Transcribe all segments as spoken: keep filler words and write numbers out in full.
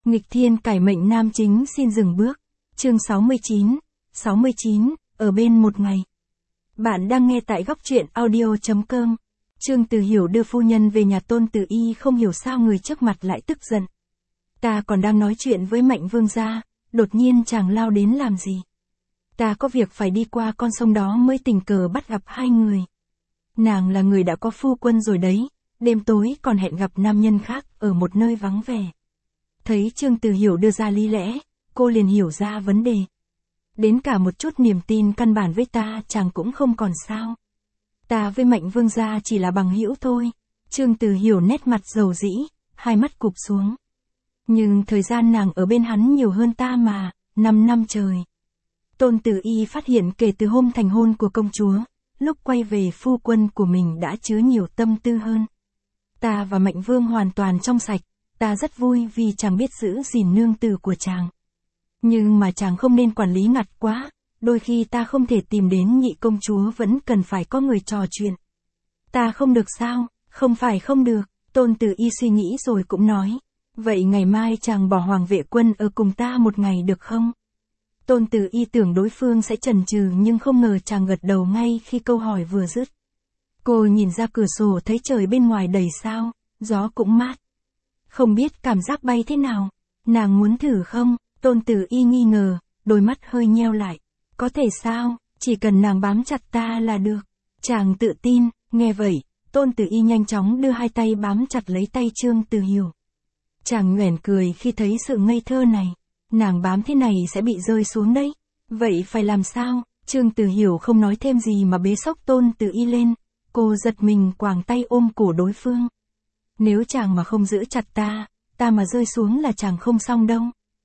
Nghịch thiên cải mệnh nam chính xin dừng bước. Chương sáu mươi chín. sáu mươi chín, ở bên một ngày. Bạn đang nghe tại góc truyện audio.com. Trương Từ Hiểu đưa phu nhân về nhà Tôn Tử Y, không hiểu sao người trước mặt lại tức giận. Ta còn đang nói chuyện với Mạnh Vương gia, đột nhiên chàng lao đến làm gì? Ta có việc phải đi qua con sông đó mới tình cờ bắt gặp hai người. Nàng là người đã có phu quân rồi đấy, đêm tối còn hẹn gặp nam nhân khác ở một nơi vắng vẻ. Thấy Trương Từ Hiểu đưa ra lý lẽ, cô liền hiểu ra vấn đề. Đến cả một chút niềm tin căn bản với ta chàng cũng không còn sao. Ta với Mạnh Vương gia chỉ là bằng hữu thôi. Trương Từ Hiểu nét mặt dầu dĩ, hai mắt cụp xuống. Nhưng thời gian nàng ở bên hắn nhiều hơn ta mà, năm năm trời. Tôn Tử Y phát hiện kể từ hôm thành hôn của công chúa, lúc quay về phu quân của mình đã chứa nhiều tâm tư hơn. Ta và Mạnh Vương hoàn toàn trong sạch, ta rất vui vì chàng biết giữ gìn nương tử của chàng. Nhưng mà chàng không nên quản lý ngặt quá, đôi khi ta không thể tìm đến nhị công chúa vẫn cần phải có người trò chuyện. Ta không được sao? Không phải không được, Tôn Tử Y suy nghĩ rồi cũng nói. Vậy ngày mai chàng bỏ Hoàng Vệ Quân ở cùng ta một ngày được không? Tôn Tử Y tưởng đối phương sẽ chần chừ nhưng không ngờ chàng gật đầu ngay khi câu hỏi vừa dứt. Cô nhìn ra cửa sổ thấy trời bên ngoài đầy sao, gió cũng mát. Không biết cảm giác bay thế nào, nàng muốn thử không? Tôn Tử Y nghi ngờ, đôi mắt hơi nheo lại. Có thể sao, chỉ cần nàng bám chặt ta là được. Chàng tự tin, nghe vậy, Tôn Tử Y nhanh chóng đưa hai tay bám chặt lấy tay Trương Từ Hiểu. Chàng nhoẻn cười khi thấy sự ngây thơ này. Nàng bám thế này sẽ bị rơi xuống đấy. Vậy phải làm sao? Trương Từ Hiểu không nói thêm gì mà bế xốc Tôn Tử Y lên. Cô giật mình quàng tay ôm cổ đối phương. Nếu chàng mà không giữ chặt ta, ta mà rơi xuống là chàng không xong đâu.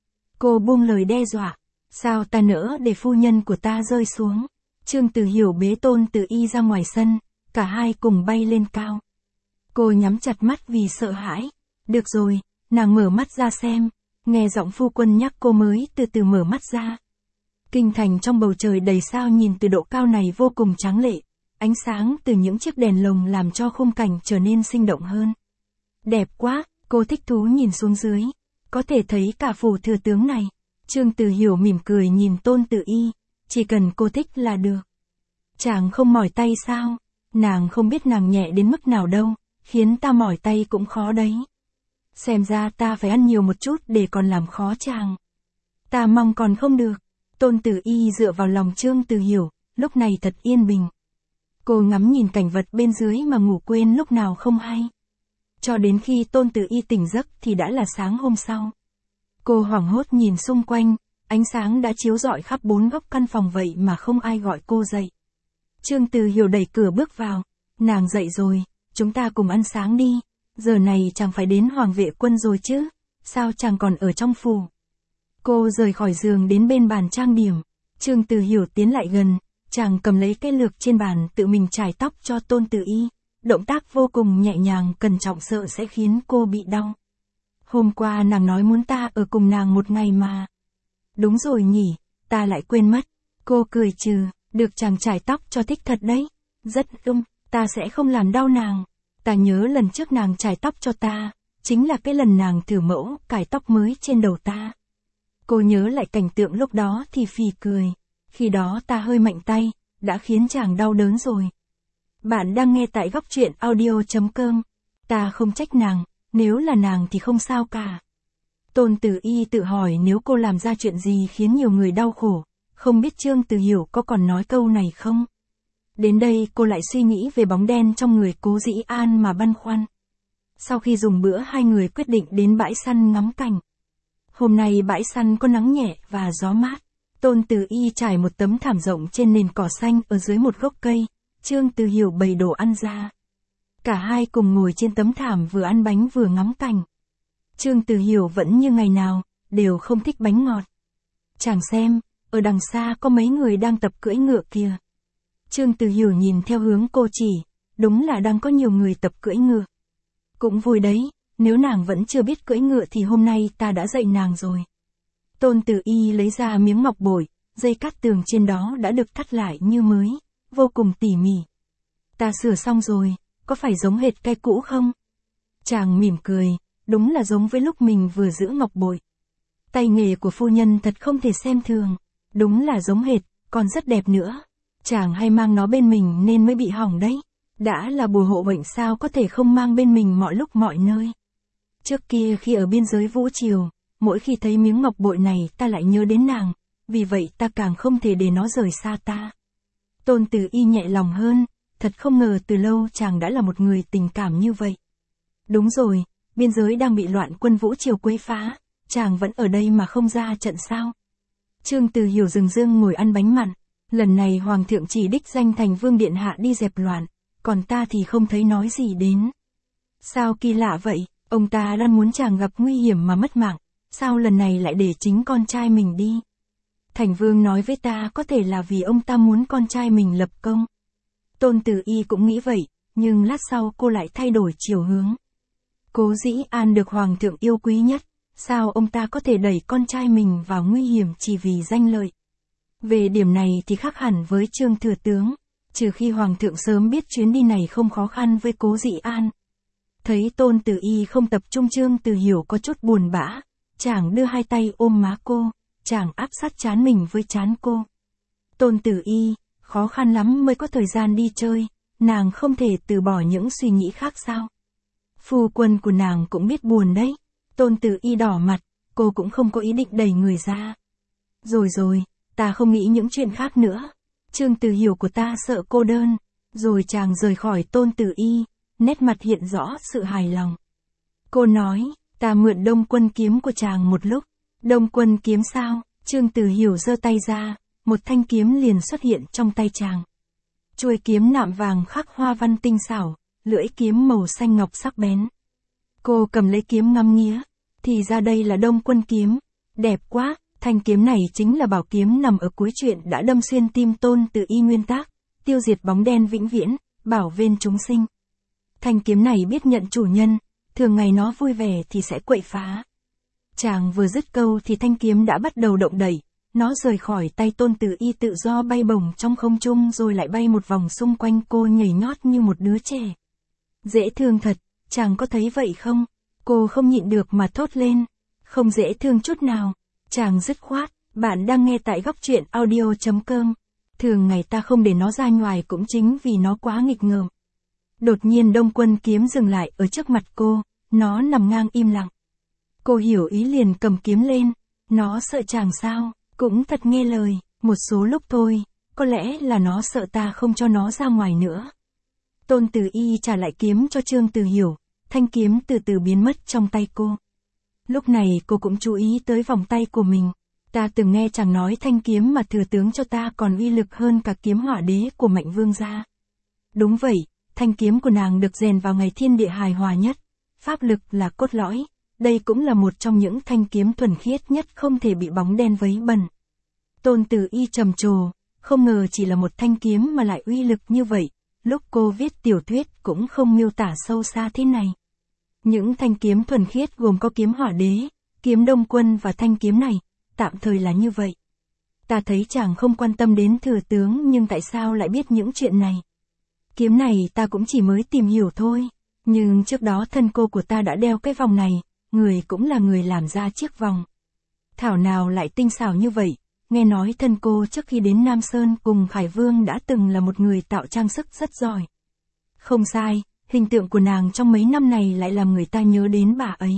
Cô buông lời đe dọa. Sao ta nỡ để phu nhân của ta rơi xuống? Trương Từ Hiểu bế Tôn Tử Y ra ngoài sân, cả hai cùng bay lên cao. Cô nhắm chặt mắt vì sợ hãi. Được rồi, nàng mở mắt ra xem. Nghe giọng phu quân nhắc cô mới từ từ mở mắt ra. Kinh thành trong bầu trời đầy sao nhìn từ độ cao này vô cùng tráng lệ. Ánh sáng từ những chiếc đèn lồng làm cho khung cảnh trở nên sinh động hơn. Đẹp quá, cô thích thú nhìn xuống dưới. Có thể thấy cả phủ thừa tướng này. Trương Từ Hiểu mỉm cười nhìn Tôn Tử Y. Chỉ cần cô thích là được. Chàng không mỏi tay sao? Nàng không biết nàng nhẹ đến mức nào đâu. Khiến ta mỏi tay cũng khó đấy. Xem ra ta phải ăn nhiều một chút để còn làm khó chàng. Ta mong còn không được. Tôn Tử Y dựa vào lòng Trương Từ Hiểu, lúc này thật yên bình. Cô ngắm nhìn cảnh vật bên dưới mà ngủ quên lúc nào không hay. Cho đến khi Tôn Tử Y tỉnh giấc thì đã là sáng hôm sau. Cô hoảng hốt nhìn xung quanh, ánh sáng đã chiếu rọi khắp bốn góc căn phòng vậy mà không ai gọi cô dậy. Trương Từ Hiểu đẩy cửa bước vào. Nàng dậy rồi, chúng ta cùng ăn sáng đi. Giờ này chàng phải đến Hoàng Vệ Quân rồi chứ, sao chàng còn ở trong phủ? Cô rời khỏi giường đến bên bàn trang điểm. Trương Từ Hiểu tiến lại gần, chàng cầm lấy cái lược trên bàn tự mình chải tóc cho Tôn Tử Y. Động tác vô cùng nhẹ nhàng, cẩn trọng, sợ sẽ khiến cô bị đau. Hôm qua nàng nói muốn ta ở cùng nàng một ngày mà. Đúng rồi nhỉ, ta lại quên mất. Cô cười trừ, được chàng chải tóc cho thích thật đấy. Rất ưng, ta sẽ không làm đau nàng. Ta nhớ lần trước nàng chải tóc cho ta, chính là cái lần nàng thử mẫu cài tóc mới trên đầu ta. Cô nhớ lại cảnh tượng lúc đó thì phì cười. Khi đó ta hơi mạnh tay, đã khiến chàng đau đớn rồi. Bạn đang nghe tại góc truyện audio.com. Ta không trách nàng, nếu là nàng thì không sao cả. Tôn Tử Y tự hỏi nếu cô làm ra chuyện gì khiến nhiều người đau khổ, không biết Trương Từ Hiểu có còn nói câu này không? Đến đây cô lại suy nghĩ về bóng đen trong người Cố Dĩ An mà băn khoăn. Sau khi dùng bữa hai người quyết định đến bãi săn ngắm cảnh. Hôm nay bãi săn có nắng nhẹ và gió mát. Tôn Tử Y trải một tấm thảm rộng trên nền cỏ xanh ở dưới một gốc cây. Trương Từ Hiểu bày đồ ăn ra. Cả hai cùng ngồi trên tấm thảm vừa ăn bánh vừa ngắm cảnh. Trương Từ Hiểu vẫn như ngày nào, đều không thích bánh ngọt. Chàng xem, ở đằng xa có mấy người đang tập cưỡi ngựa kìa. Trương Từ Hiểu nhìn theo hướng cô chỉ, đúng là đang có nhiều người tập cưỡi ngựa. Cũng vui đấy, nếu nàng vẫn chưa biết cưỡi ngựa thì hôm nay ta đã dạy nàng rồi. Tôn Tử Y lấy ra miếng ngọc bội, dây cát tường trên đó đã được thắt lại như mới, vô cùng tỉ mỉ. Ta sửa xong rồi, có phải giống hệt cái cũ không? Chàng mỉm cười, đúng là giống với lúc mình vừa giữ ngọc bội. Tay nghề của phu nhân thật không thể xem thường. Đúng là giống hệt, còn rất đẹp nữa. Chàng hay mang nó bên mình nên mới bị hỏng đấy. Đã là bùa hộ bệnh sao có thể không mang bên mình mọi lúc mọi nơi. Trước kia khi ở biên giới Vũ Triều, mỗi khi thấy miếng ngọc bội này ta lại nhớ đến nàng, vì vậy ta càng không thể để nó rời xa ta. Tôn Tử Y nhẹ lòng hơn, thật không ngờ từ lâu chàng đã là một người tình cảm như vậy. Đúng rồi, biên giới đang bị loạn quân Vũ Triều quấy phá, chàng vẫn ở đây mà không ra trận sao. Trương Từ Hiểu dừng dưng ngồi ăn bánh mặn, lần này Hoàng thượng chỉ đích danh Thành Vương Điện Hạ đi dẹp loạn, còn ta thì không thấy nói gì đến. Sao kỳ lạ vậy, ông ta đang muốn chàng gặp nguy hiểm mà mất mạng, sao lần này lại để chính con trai mình đi. Thành Vương nói với ta có thể là vì ông ta muốn con trai mình lập công. Tôn Tử Y cũng nghĩ vậy, nhưng lát sau cô lại thay đổi chiều hướng. Cố Dĩ An được Hoàng thượng yêu quý nhất, sao ông ta có thể đẩy con trai mình vào nguy hiểm chỉ vì danh lợi. Về điểm này thì khác hẳn với Trương Thừa Tướng, trừ khi Hoàng thượng sớm biết chuyến đi này không khó khăn với Cố Dĩ An. Thấy Tôn Tử Y không tập trung, Trương Từ Hiểu có chút buồn bã, chàng đưa hai tay ôm má cô, chàng áp sát trán mình với trán cô. Tôn Tử Y, khó khăn lắm mới có thời gian đi chơi, nàng không thể từ bỏ những suy nghĩ khác sao? Phu quân của nàng cũng biết buồn đấy. Tôn Tử Y đỏ mặt, cô cũng không có ý định đẩy người ra. Rồi rồi, ta không nghĩ những chuyện khác nữa. Trương Từ Hiểu của ta sợ cô đơn. Rồi chàng rời khỏi Tôn Tử Y, nét mặt hiện rõ sự hài lòng. Cô nói, ta mượn Đông Quân kiếm của chàng một lúc. Đông Quân kiếm sao? Trương Từ Hiểu giơ tay ra, một thanh kiếm liền xuất hiện trong tay chàng. Chuôi kiếm nạm vàng khắc hoa văn tinh xảo, lưỡi kiếm màu xanh ngọc sắc bén. Cô cầm lấy kiếm ngắm nghía, thì ra đây là Đông Quân kiếm. Đẹp quá, thanh kiếm này chính là bảo kiếm nằm ở cuối truyện đã đâm xuyên tim Tôn Tử Y nguyên tác, tiêu diệt bóng đen vĩnh viễn, bảo vên chúng sinh. Thanh kiếm này biết nhận chủ nhân, thường ngày nó vui vẻ thì sẽ quậy phá. Chàng vừa dứt câu thì thanh kiếm đã bắt đầu động đẩy, nó rời khỏi tay Tôn Tử Y tự do bay bổng trong không trung rồi lại bay một vòng xung quanh cô, nhảy nhót như một đứa trẻ. Dễ thương thật, chàng có thấy vậy không? Cô không nhịn được mà thốt lên. Không dễ thương chút nào. Chàng dứt khoát, bạn đang nghe tại góc truyện audio chấm com. Thường ngày ta không để nó ra ngoài cũng chính vì nó quá nghịch ngợm. Đột nhiên Đông Quân kiếm dừng lại ở trước mặt cô, nó nằm ngang im lặng. Cô hiểu ý liền cầm kiếm lên. Nó sợ chàng sao? Cũng thật nghe lời, một số lúc thôi, có lẽ là nó sợ ta không cho nó ra ngoài nữa. Tôn Tử Y trả lại kiếm cho Trương Từ Hiểu, thanh kiếm từ từ biến mất trong tay cô. Lúc này cô cũng chú ý tới vòng tay của mình. Ta từng nghe chàng nói thanh kiếm mà thừa tướng cho ta còn uy lực hơn cả kiếm hỏa đế của Mạnh Vương gia. Đúng vậy, thanh kiếm của nàng được rèn vào ngày thiên địa hài hòa nhất. Pháp lực là cốt lõi, đây cũng là một trong những thanh kiếm thuần khiết nhất không thể bị bóng đen vấy bẩn. Tôn Tử Y trầm trồ, không ngờ chỉ là một thanh kiếm mà lại uy lực như vậy. Lúc cô viết tiểu thuyết cũng không miêu tả sâu xa thế này. Những thanh kiếm thuần khiết gồm có kiếm hỏa đế, kiếm Đông Quân và thanh kiếm này, tạm thời là như vậy. Ta thấy chàng không quan tâm đến thừa tướng nhưng tại sao lại biết những chuyện này? Kiếm này ta cũng chỉ mới tìm hiểu thôi, nhưng trước đó thân cô của ta đã đeo cái vòng này, người cũng là người làm ra chiếc vòng. Thảo nào lại tinh xảo như vậy, nghe nói thân cô trước khi đến Nam Sơn cùng Khải Vương đã từng là một người tạo trang sức rất giỏi. Không sai, hình tượng của nàng trong mấy năm này lại làm người ta nhớ đến bà ấy.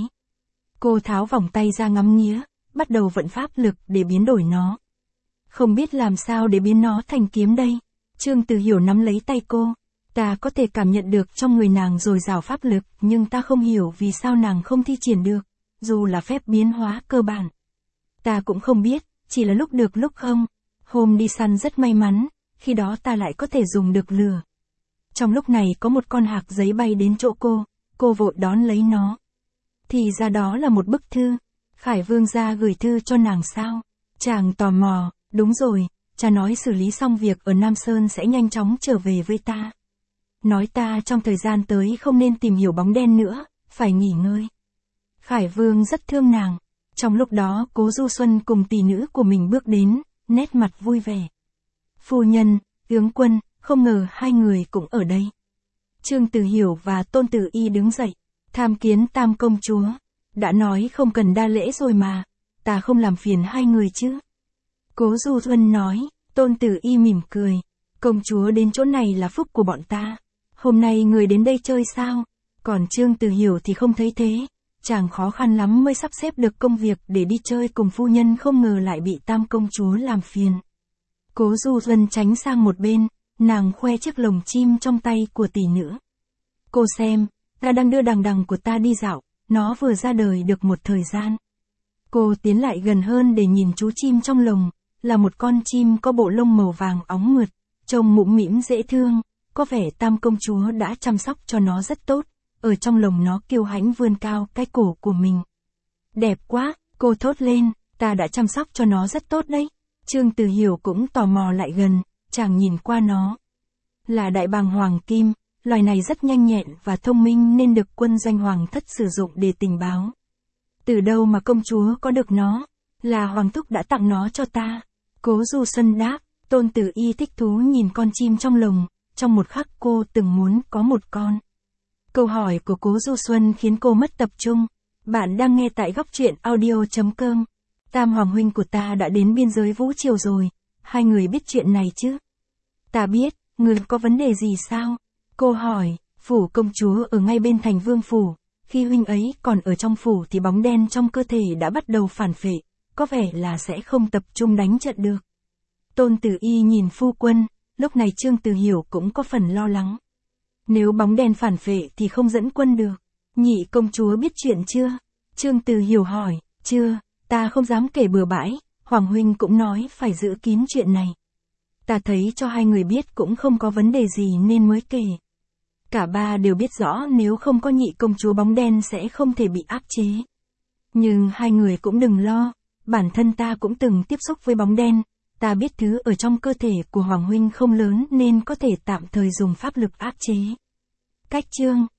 Cô tháo vòng tay ra ngắm nghía, bắt đầu vận pháp lực để biến đổi nó. Không biết làm sao để biến nó thành kiếm đây. Trương Từ Hiểu nắm lấy tay cô. Ta có thể cảm nhận được trong người nàng dồi dào pháp lực, nhưng ta không hiểu vì sao nàng không thi triển được, dù là phép biến hóa cơ bản. Ta cũng không biết, chỉ là lúc được lúc không. Hôm đi săn rất may mắn, khi đó ta lại có thể dùng được lửa. Trong lúc này có một con hạc giấy bay đến chỗ cô, cô vội đón lấy nó. Thì ra đó là một bức thư. Khải Vương gia gửi thư cho nàng sao? Chàng tò mò, đúng rồi, cha nói xử lý xong việc ở Nam Sơn sẽ nhanh chóng trở về với ta. Nói ta trong thời gian tới không nên tìm hiểu bóng đen nữa, phải nghỉ ngơi. Khải Vương rất thương nàng. Trong lúc đó Cố Du Xuân cùng tỷ nữ của mình bước đến, nét mặt vui vẻ. Phu nhân, tướng quân, không ngờ hai người cũng ở đây. Trương Từ Hiểu và Tôn Tử Y đứng dậy, tham kiến Tam công chúa. Đã nói không cần đa lễ rồi mà. ta không làm phiền hai người chứ. Cố Du Xuân nói. Tôn Tử Y mỉm cười. Công chúa đến chỗ này là phúc của bọn ta. Hôm nay người đến đây chơi sao? Còn Trương Từ Hiểu thì không thấy thế. Chàng khó khăn lắm mới sắp xếp được công việc để đi chơi cùng phu nhân, không ngờ lại bị Tam công chúa làm phiền. Cố Du Xuân tránh sang một bên, nàng khoe chiếc lồng chim trong tay của tỷ nữ. Cô xem, ta đang đưa đằng đằng của ta đi dạo, nó vừa ra đời được một thời gian. Cô tiến lại gần hơn để nhìn chú chim trong lồng, là một con chim có bộ lông màu vàng óng mượt, trông mũm mĩm dễ thương, có vẻ Tam công chúa đã chăm sóc cho nó rất tốt, ở trong lồng nó kiêu hãnh vươn cao cái cổ của mình. Đẹp quá, cô thốt lên, ta đã chăm sóc cho nó rất tốt đấy. Trương Từ Hiểu cũng tò mò lại gần, chàng nhìn qua nó. Là đại bàng hoàng kim, loài này rất nhanh nhẹn và thông minh nên được quân doanh hoàng thất sử dụng để tình báo. Từ đâu mà công chúa có được nó? Là hoàng thúc đã tặng nó cho ta. Cố Du Xuân đáp. Tôn Tử Y thích thú nhìn con chim trong lồng, trong một khắc cô từng muốn có một con. Câu hỏi của Cố Du Xuân khiến cô mất tập trung. Bạn đang nghe tại góc truyện audio chấm com. Tam hoàng huynh của ta đã đến biên giới Vũ Triều rồi. Hai người biết chuyện này chứ? Ta biết, người có vấn đề gì sao? Cô hỏi. Phủ công chúa ở ngay bên thành vương phủ. Khi huynh ấy còn ở trong phủ thì bóng đen trong cơ thể đã bắt đầu phản phệ, có vẻ là sẽ không tập trung đánh trận được. Tôn Tử Y nhìn phu quân, lúc này Trương Từ Hiểu cũng có phần lo lắng. Nếu bóng đen phản phệ thì không dẫn quân được. Nhị công chúa biết chuyện chưa? Trương Từ Hiểu hỏi. Chưa, ta không dám kể bừa bãi, Hoàng huynh cũng nói phải giữ kín chuyện này. Ta thấy cho hai người biết cũng không có vấn đề gì nên mới kể. Cả ba đều biết rõ nếu không có nhị công chúa bóng đen sẽ không thể bị áp chế. Nhưng hai người cũng đừng lo, bản thân ta cũng từng tiếp xúc với bóng đen, ta biết thứ ở trong cơ thể của Hoàng huynh không lớn nên có thể tạm thời dùng pháp lực áp chế. Cách chương